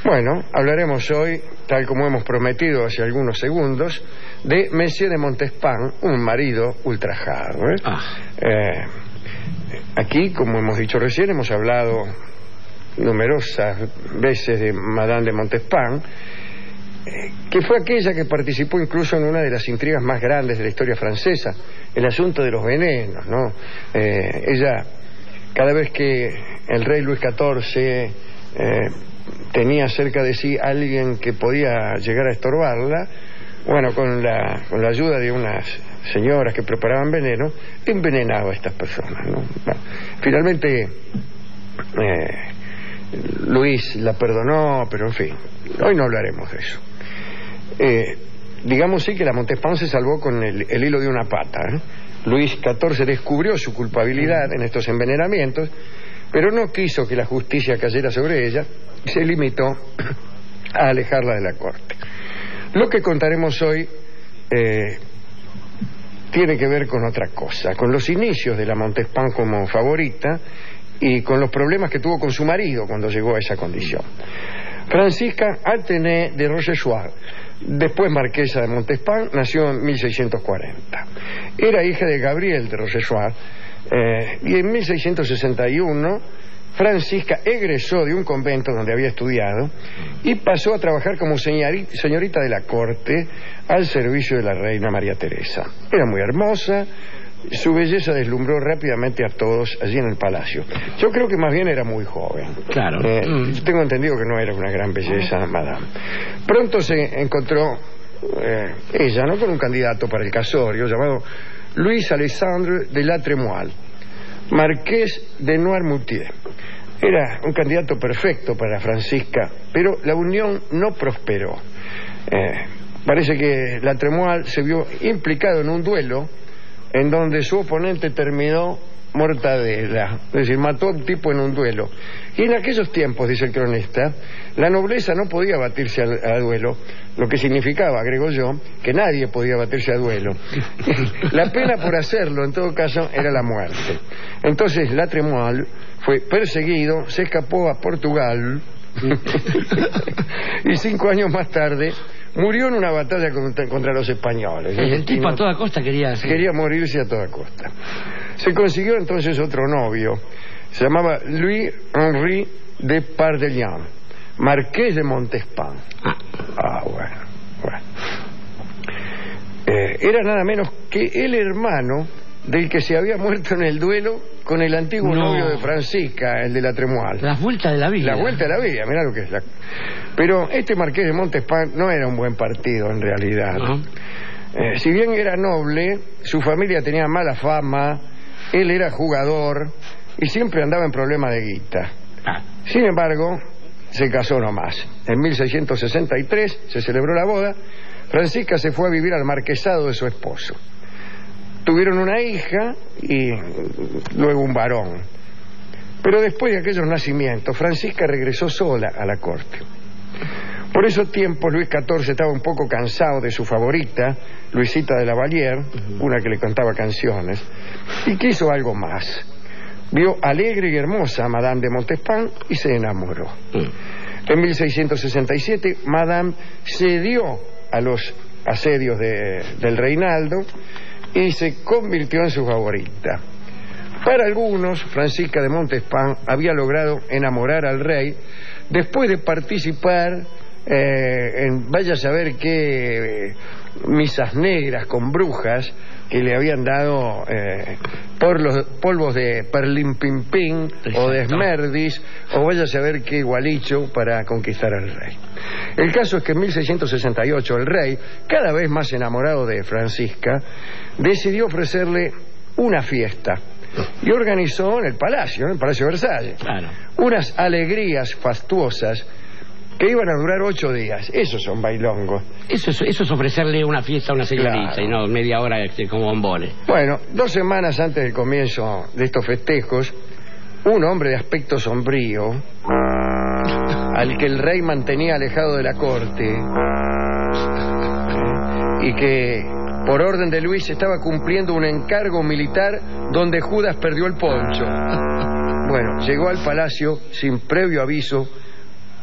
Bueno, hablaremos hoy, tal como hemos prometido hace algunos segundos, de Monsieur de Montespan, un marido ultrajado. Aquí, como hemos dicho recién, hemos hablado numerosas veces de Madame de Montespan, que fue aquella que participó incluso en una de las intrigas más grandes de la historia francesa, el asunto de los venenos, ¿no? Ella, cada vez que el rey Luis XIV tenía cerca de sí alguien que podía llegar a estorbarla, bueno, con la ayuda de unas señoras que preparaban veneno, envenenaba a estas personas, ¿no? Bueno, finalmente Luis la perdonó, pero en fin, hoy no hablaremos de eso. Digamos sí que la Montespan se salvó con el hilo de una pata, ¿eh? Luis XIV descubrió su culpabilidad en estos envenenamientos, pero no quiso que la justicia cayera sobre ella y se limitó a alejarla de la corte. Lo que contaremos hoy tiene que ver con otra cosa, con los inicios de la Montespan como favorita y con los problemas que tuvo con su marido cuando llegó a esa condición. Francisca Athénée de Rochechouart, después marquesa de Montespan, nació en 1640. Era hija de Gabriel de Rochechouart y en 1661 Francisca egresó de un convento donde había estudiado y pasó a trabajar como señorita de la corte al servicio de la reina María Teresa. Era muy hermosa, su belleza deslumbró rápidamente a todos allí en el palacio. Yo creo que más bien era muy joven. Claro. Tengo entendido que no era una gran belleza, madame. Pronto se encontró ella, ¿no?, con un candidato para el casorio llamado Louis Alexandre de la Trémoille, marqués de Noirmoutier. Era un candidato perfecto para Francisca, pero la unión no prosperó. Parece que la Trémoille se vio implicado en un duelo en donde su oponente terminó mortadela, es decir, mató a un tipo en un duelo. Y en aquellos tiempos, dice el cronista, la nobleza no podía batirse a duelo, lo que significaba, agrego yo, que nadie podía batirse a duelo. La pena por hacerlo, en todo caso, era la muerte. Entonces la Trémoille fue perseguido, se escapó a Portugal y 5 años más tarde murió en una batalla contra los españoles. El tipo a toda costa quería morirse a toda costa. Se consiguió entonces otro novio, se llamaba Louis-Henri de Pardellian, marqués de Montespan. Bueno. Era nada menos que el hermano del que se había muerto en el duelo con el antiguo novio de Francisca, el de la Trémoille. La vuelta de la vida. La vuelta de la vida, mirá lo que es. Pero este marqués de Montespan no era un buen partido en realidad. Si bien era noble, su familia tenía mala fama, él era jugador y siempre andaba en problemas de guita. Sin embargo, se casó nomás. En 1663 se celebró la boda. Francisca se fue a vivir al marquesado de su esposo. Tuvieron una hija y luego un varón. Pero después de aquellos nacimientos, Francisca regresó sola a la corte. Por esos tiempos Luis XIV estaba un poco cansado de su favorita, Luisita de la Vallière, una que le cantaba canciones, y quiso algo más. Vio alegre y hermosa a Madame de Montespan y se enamoró. En 1667 Madame cedió a los asedios del reinaldo y se convirtió en su favorita. Para algunos, Francisca de Montespan había logrado enamorar al rey después de participar en vaya a saber qué misas negras con brujas que le habían dado por los polvos de perlimpimpín o de esmerdis o vaya a saber qué gualicho para conquistar al rey. El caso es que en 1668 el rey, cada vez más enamorado de Francisca, decidió ofrecerle una fiesta y organizó en el Palacio de Versalles, unas alegrías fastuosas que iban a durar 8 días. Esos son bailongos. Eso es ofrecerle una fiesta a una señorita, y no media hora como bombones. Bueno, 2 semanas antes del comienzo de estos festejos, un hombre de aspecto sombrío, al que el rey mantenía alejado de la corte y que por orden de Luis estaba cumpliendo un encargo militar donde Judas perdió el poncho. Bueno, llegó al palacio sin previo aviso,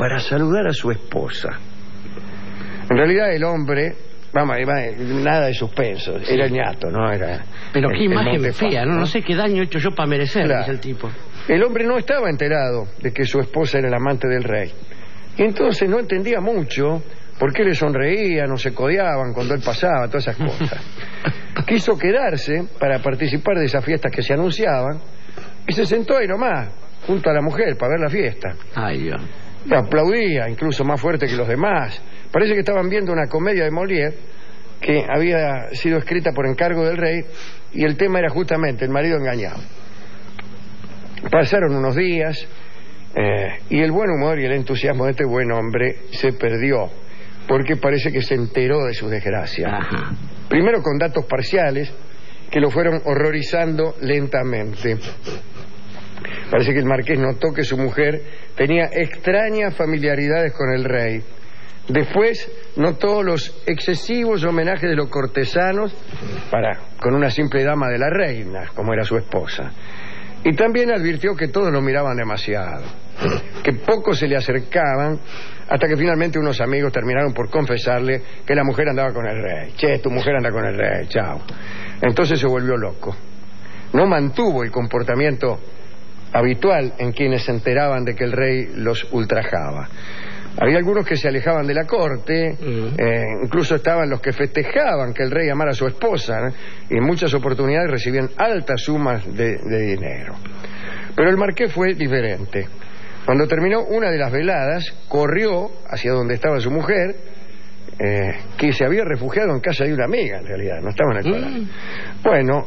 para saludar a su esposa. En realidad el hombre, vamos, nada de suspenso, sí. Era el ñato, ¿no? Era pero qué imagen fea, ¿no? No sé qué daño he hecho yo para merecer, claro. Dice el tipo. El hombre no estaba enterado de que su esposa era el amante del rey. Y entonces no entendía mucho por qué le sonreían o se codeaban cuando él pasaba, todas esas cosas. Quiso quedarse para participar de esas fiestas que se anunciaban y se sentó ahí nomás, junto a la mujer, para ver la fiesta. Ay, Dios. Y aplaudía, incluso más fuerte que los demás. Parece que estaban viendo una comedia de Molière que había sido escrita por encargo del rey y el tema era justamente el marido engañado. Pasaron unos días y el buen humor y el entusiasmo de este buen hombre se perdió porque parece que se enteró de su desgracia. Ajá. Primero con datos parciales que lo fueron horrorizando lentamente. Parece que el marqués notó que su mujer tenía extrañas familiaridades con el rey. Después notó los excesivos homenajes de los cortesanos con una simple dama de la reina, como era su esposa. Y también advirtió que todos lo miraban demasiado, que pocos se le acercaban, hasta que finalmente unos amigos terminaron por confesarle que la mujer andaba con el rey. Che, tu mujer anda con el rey, chao. Entonces se volvió loco. No mantuvo el comportamiento habitual en quienes se enteraban de que el rey los ultrajaba. Había algunos que se alejaban de la corte, incluso estaban los que festejaban que el rey amara a su esposa, ¿no? Y en muchas oportunidades recibían altas sumas de dinero. Pero el marqués fue diferente. Cuando terminó una de las veladas, corrió hacia donde estaba su mujer, que se había refugiado en casa de una amiga, en realidad, no estaba en el palacio. Bueno,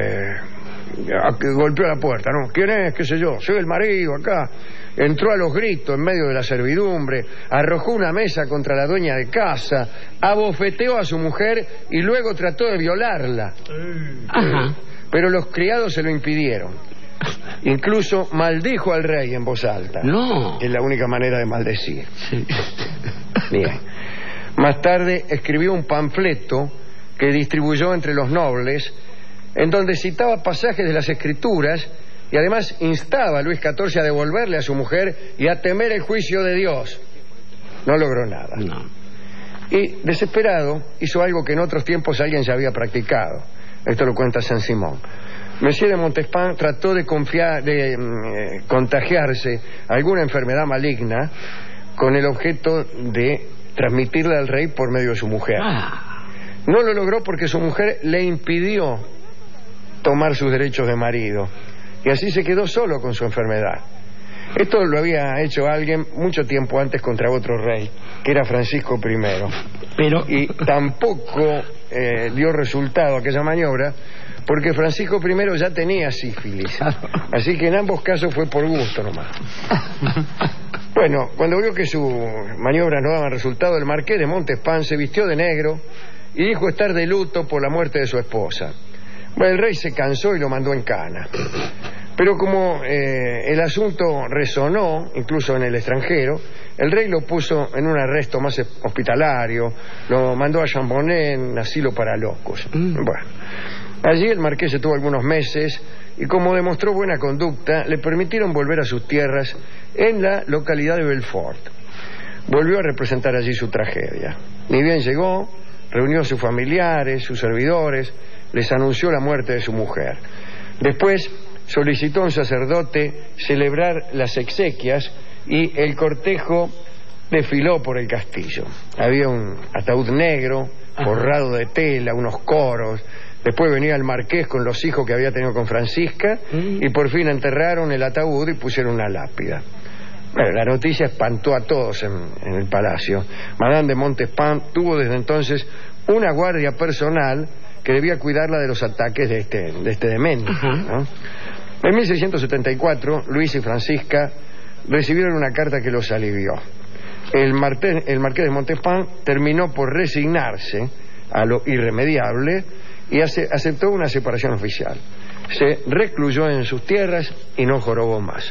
golpeó la puerta, ¿no? ¿Quién es? ¿Qué sé yo? Soy el marido acá. Entró a los gritos en medio de la servidumbre, arrojó una mesa contra la dueña de casa, abofeteó a su mujer y luego trató de violarla. Ajá. Pero los criados se lo impidieron. Incluso maldijo al rey en voz alta. No. Es la única manera de maldecir. Sí. Bien. Más tarde escribió un panfleto que distribuyó entre los nobles, en donde citaba pasajes de las Escrituras y además instaba a Luis XIV a devolverle a su mujer y a temer el juicio de Dios. No logró nada. No. Y desesperado hizo algo que en otros tiempos alguien ya había practicado. Esto lo cuenta Saint-Simon. Monsieur de Montespan trató de contagiarse alguna enfermedad maligna con el objeto de transmitirla al rey por medio de su mujer. No lo logró porque su mujer le impidió tomar sus derechos de marido y así se quedó solo con su enfermedad. Esto lo había hecho alguien mucho tiempo antes contra otro rey, que era Francisco I. Y tampoco dio resultado aquella maniobra, porque Francisco I ya tenía sífilis. Así que en ambos casos fue por gusto nomás. Bueno, cuando vio que sus maniobras no daban resultado, el marqués de Montespan se vistió de negro y dijo estar de luto por la muerte de su esposa. Bueno, el rey se cansó y lo mandó en cana. Pero como el asunto resonó, incluso en el extranjero, el rey lo puso en un arresto más hospitalario, lo mandó a Chambonnet en asilo para locos. Bueno, allí el marqués estuvo algunos meses y como demostró buena conducta, le permitieron volver a sus tierras en la localidad de Belfort. Volvió a representar allí su tragedia. Ni bien llegó, reunió a sus familiares, sus servidores, les anunció la muerte de su mujer. Después solicitó a un sacerdote celebrar las exequias y el cortejo desfiló por el castillo. Había un ataúd negro, forrado de tela, unos coros. Después venía el marqués con los hijos que había tenido con Francisca y por fin enterraron el ataúd y pusieron una lápida. Bueno, la noticia espantó a todos en el palacio. Madame de Montespan tuvo desde entonces una guardia personal que debía cuidarla de los ataques de este demente, ¿no? En 1674, Luis y Francisca recibieron una carta que los alivió. El marqués de Montespan terminó por resignarse a lo irremediable y aceptó una separación oficial. Se recluyó en sus tierras y no jorobó más.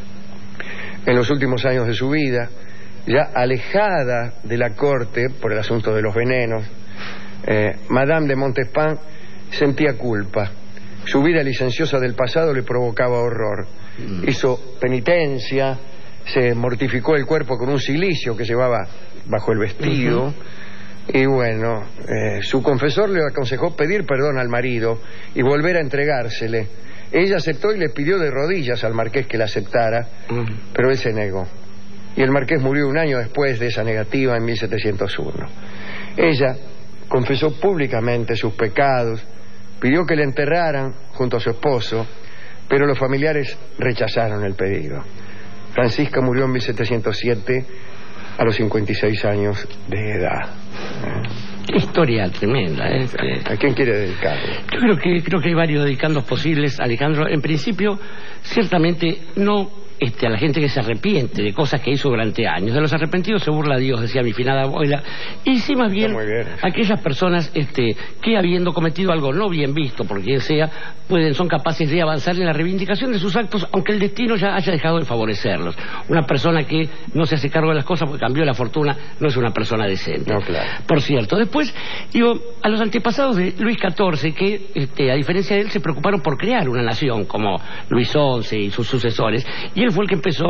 En los últimos años de su vida, ya alejada de la corte por el asunto de los venenos, Madame de Montespan sentía culpa. Su vida licenciosa del pasado le provocaba horror. Hizo penitencia, se mortificó el cuerpo con un cilicio que llevaba bajo el vestido. Y bueno, su confesor le aconsejó pedir perdón al marido y volver a entregársele. Ella aceptó y le pidió de rodillas al marqués que la aceptara, pero él se negó. Y el marqués murió un año después de esa negativa, en 1701. Ella confesó públicamente sus pecados, pidió que le enterraran junto a su esposo, pero los familiares rechazaron el pedido. Francisca murió en 1707 a los 56 años de edad. Qué historia tremenda, ¿eh? ¿A quién quiere dedicarlo? Yo creo que hay varios dedicandos posibles, Alejandro. En principio, ciertamente no a la gente que se arrepiente de cosas que hizo durante años. De los arrepentidos se burla Dios, decía mi finada abuela. Y sí, más bien, aquellas personas que habiendo cometido algo no bien visto, por quien sea, son capaces de avanzar en la reivindicación de sus actos, aunque el destino ya haya dejado de favorecerlos. Una persona que no se hace cargo de las cosas porque cambió la fortuna no es una persona decente. No, claro. Por cierto, después, a los antepasados de Luis XIV, que a diferencia de él se preocuparon por crear una nación, como Luis XI y sus sucesores, y él fue el que empezó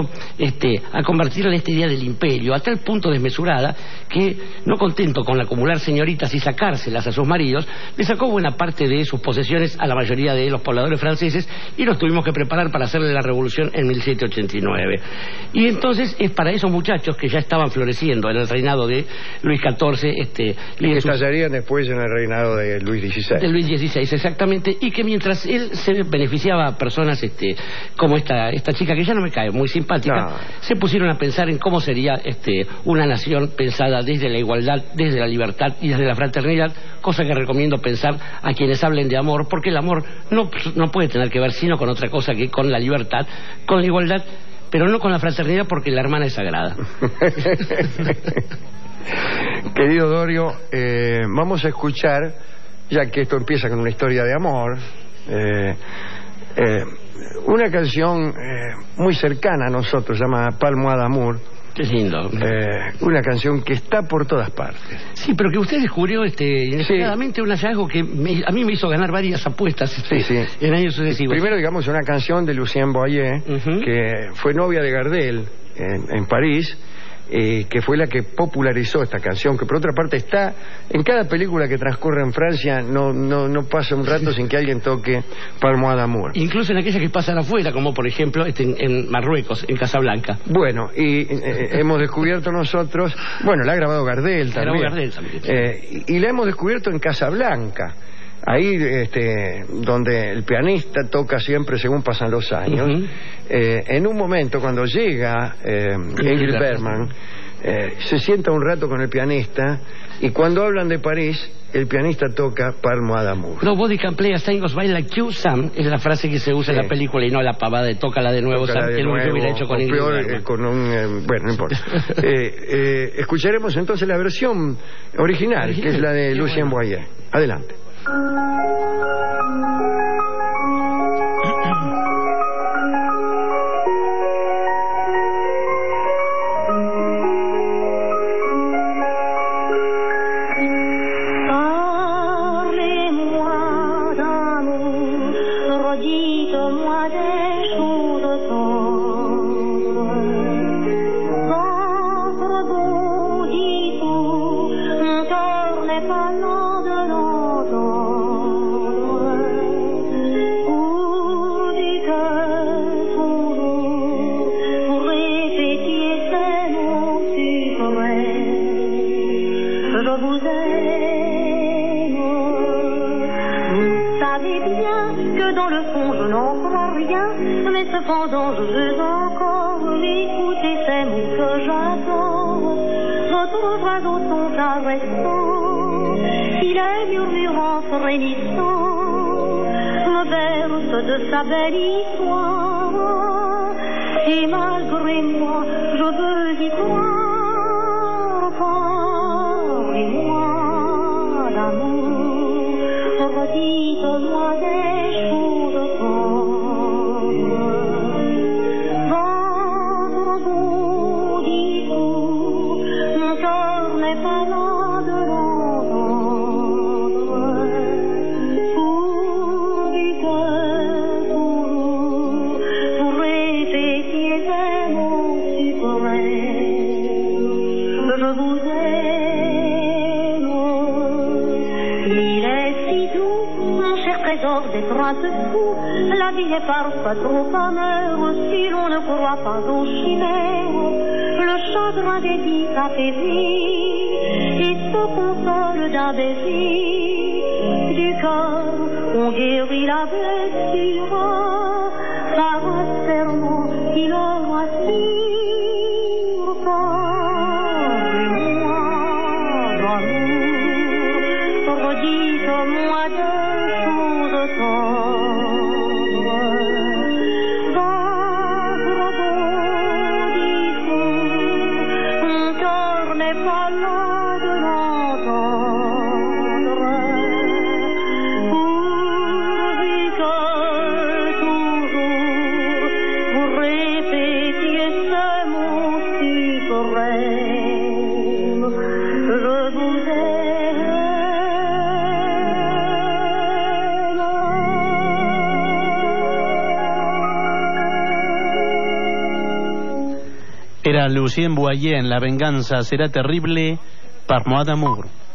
a convertirla en esta idea del imperio, a tal punto desmesurada que, no contento con acumular señoritas y sacárselas a sus maridos, le sacó buena parte de sus posesiones a la mayoría de los pobladores franceses y los tuvimos que preparar para hacerle la revolución en 1789. Y entonces es para esos muchachos que ya estaban floreciendo en el reinado de Luis XIV, que estallarían después en el reinado de Luis XVI. De Luis XVI, exactamente, y que mientras él se beneficiaba a personas como esta chica, que ya no me cae muy simpática, se pusieron a pensar en cómo sería una nación pensada desde la igualdad, desde la libertad y desde la fraternidad, cosa que recomiendo pensar a quienes hablen de amor, porque el amor no puede tener que ver sino con otra cosa que con la libertad, con la igualdad, pero no con la fraternidad, porque la hermana es sagrada. Querido Dorio, vamos a escuchar, ya que esto empieza con una historia de amor, una canción muy cercana a nosotros, se llama Palmo d'Amour. Qué lindo. Una canción que está por todas partes. Sí, pero que usted descubrió inesperadamente un hallazgo que a mí me hizo ganar varias apuestas en años sucesivos. Primero, digamos, una canción de Lucien Boyer, que fue novia de Gardel en París, que fue la que popularizó esta canción, que por otra parte está en cada película que transcurre en Francia. No pasa un rato sin que alguien toque Palmo d'Amour. Incluso en aquellas que pasan afuera, como por ejemplo en Marruecos, en Casablanca. Bueno, y hemos descubierto nosotros, bueno, la ha grabado Gardel también, y la hemos descubierto en Casablanca, ahí donde el pianista toca siempre según pasan los años. En un momento, cuando llega Ingrid Bergman, se sienta un rato con el pianista, y cuando hablan de París, el pianista toca Palmo d'Amour. Nobody can play a thing like you, Sam, es la frase que se usa en la película, y no la pavada de tócala de nuevo, Sam, que nunca hubiera hecho con Ingrid Bergman. Bueno, no importa. Escucharemos entonces la versión original, que es la de Lucien Boyer. Adelante. Cependant, je veux encore l'écouter, ces mots que j'adore. Retrouvera dans ton caressant, il est murmurant, frémissant, me berce de sa belle histoire. Et malgré moi, je veux y croire. Parlez-moi d'amour, redites-moi des choses fortes. Pour répéter ces mots vous aime. Il est si doux, mon cher trésor d'être un peu fou. La vie est parfois trop amère si l'on ne croit pas aux chimères. Le chagrin des vies apaisit et se console d'un baiser. Du cœur, on guérit la blessure par un serment qui le rassure. Parlez-moi d'amour, redites-moi des choses tendres. Votre rebondissement, mon cœur n'est pas là de l'entendre. Pourvu que toujours vous répétiez ce mot suprême, je vous aime. Era Lucien Boyer en La venganza será terrible, par Moi d'amour.